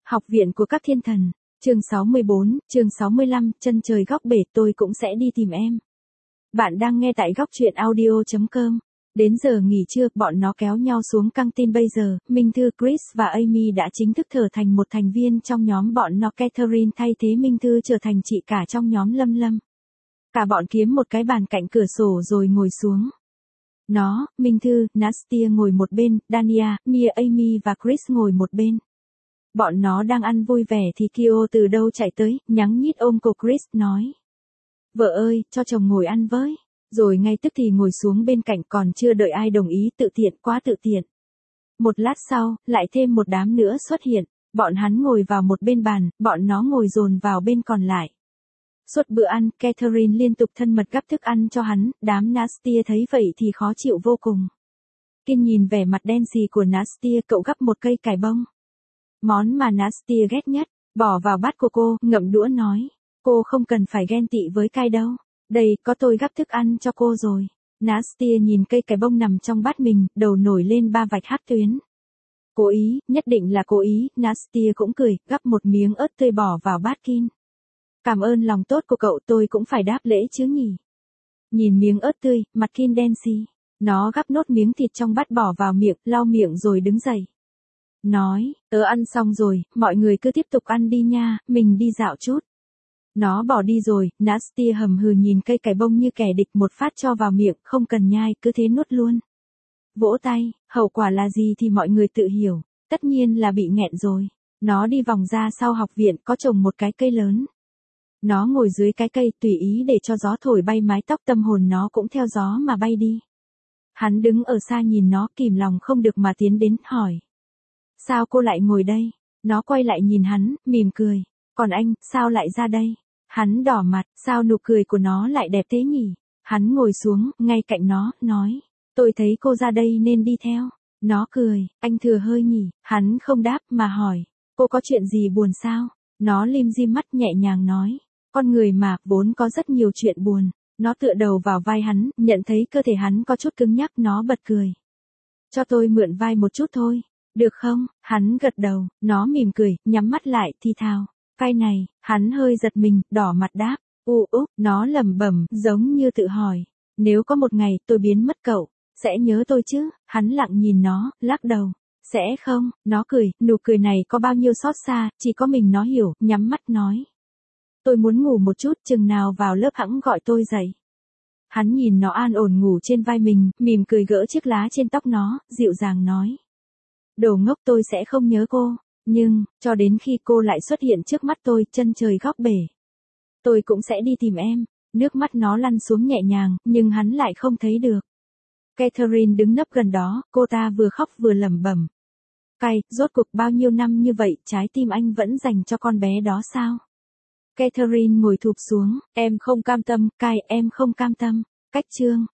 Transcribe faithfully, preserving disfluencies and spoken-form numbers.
Học viện của các thiên thần, chương sáu mươi bốn, chương sáu mươi lăm, chân trời góc bể tôi cũng sẽ đi tìm em. Bạn đang nghe tại góc truyện audio chấm com. Đến giờ nghỉ trưa, bọn nó kéo nhau xuống căng tin bây giờ, Minh Thư, Chris và Amy đã chính thức trở thành một thành viên trong nhóm bọn nó. Catherine thay thế Minh Thư trở thành chị cả trong nhóm Lâm Lâm. Cả bọn kiếm một cái bàn cạnh cửa sổ rồi ngồi xuống. Nó, Minh Thư, Nastia ngồi một bên, Dania, Mia, Amy và Chris ngồi một bên. Bọn nó đang ăn vui vẻ thì Kyo từ đâu chạy tới, nhắn nhít ôm cô Chris, nói. Vợ ơi, cho chồng ngồi ăn với. Rồi ngay tức thì ngồi xuống bên cạnh, còn chưa đợi ai đồng ý, tự tiện, quá tự tiện. Một lát sau, lại thêm một đám nữa xuất hiện, bọn hắn ngồi vào một bên bàn, bọn nó ngồi dồn vào bên còn lại. Suốt bữa ăn, Catherine liên tục thân mật gắp thức ăn cho hắn, đám Nastia thấy vậy thì khó chịu vô cùng. Kinh nhìn vẻ mặt đen xì của Nastia, cậu gắp một cây cải bông. Món mà Nastia ghét nhất, bỏ vào bát của cô, ngậm đũa nói. Cô không cần phải ghen tị với Kai đâu. Đây, có tôi gắp thức ăn cho cô rồi. Nastia nhìn cây cải bông nằm trong bát mình, đầu nổi lên ba vạch hắc tuyến. Cố ý, nhất định là cố ý, Nastia cũng cười, gắp một miếng ớt tươi bỏ vào bát Kin. Cảm ơn lòng tốt của cậu, tôi cũng phải đáp lễ chứ nhỉ. Nhìn miếng ớt tươi, mặt Kin đen xì. Nó gắp nốt miếng thịt trong bát bỏ vào miệng, lau miệng rồi đứng dậy. Nói, tớ ăn xong rồi, mọi người cứ tiếp tục ăn đi nha, mình đi dạo chút. Nó bỏ đi rồi, Nastia hầm hừ nhìn cây cải bông như kẻ địch, một phát cho vào miệng, không cần nhai, cứ thế nuốt luôn. Vỗ tay, hậu quả là gì thì mọi người tự hiểu, tất nhiên là bị nghẹn rồi. Nó đi vòng ra sau học viện, có trồng một cái cây lớn. Nó ngồi dưới cái cây tùy ý để cho gió thổi bay mái tóc, tâm hồn nó cũng theo gió mà bay đi. Hắn đứng ở xa nhìn nó, kìm lòng không được mà tiến đến, hỏi. Sao cô lại ngồi đây? Nó quay lại nhìn hắn, mỉm cười. Còn anh, sao lại ra đây? Hắn đỏ mặt, sao nụ cười của nó lại đẹp thế nhỉ? Hắn ngồi xuống, ngay cạnh nó, nói. Tôi thấy cô ra đây nên đi theo. Nó cười, anh thừa hơi nhỉ? Hắn không đáp mà hỏi. Cô có chuyện gì buồn sao? Nó lim dim mắt nhẹ nhàng nói. Con người mà, vốn có rất nhiều chuyện buồn. Nó tựa đầu vào vai hắn, nhận thấy cơ thể hắn có chút cứng nhắc, nó bật cười. Cho tôi mượn vai một chút thôi. Được không? Hắn gật đầu, nó mỉm cười, nhắm mắt lại, thi thào. Cái này, hắn hơi giật mình, đỏ mặt đáp. U úp, nó lẩm bẩm, giống như tự hỏi. Nếu có một ngày tôi biến mất cậu, sẽ nhớ tôi chứ? Hắn lặng nhìn nó, lắc đầu. Sẽ không, nó cười, nụ cười này có bao nhiêu xót xa, chỉ có mình nó hiểu, nhắm mắt nói. Tôi muốn ngủ một chút, chừng nào vào lớp hẵng gọi tôi dậy. Hắn nhìn nó an ổn ngủ trên vai mình, mỉm cười gỡ chiếc lá trên tóc nó, dịu dàng nói. Đồ ngốc, tôi sẽ không nhớ cô, nhưng, cho đến khi cô lại xuất hiện trước mắt tôi, chân trời góc bể. Tôi cũng sẽ đi tìm em. Nước mắt nó lăn xuống nhẹ nhàng, nhưng hắn lại không thấy được. Catherine đứng nấp gần đó, cô ta vừa khóc vừa lẩm bẩm. Kai, rốt cuộc bao nhiêu năm như vậy, trái tim anh vẫn dành cho con bé đó sao? Catherine ngồi thụp xuống, em không cam tâm, Kai, em không cam tâm. Cách chương.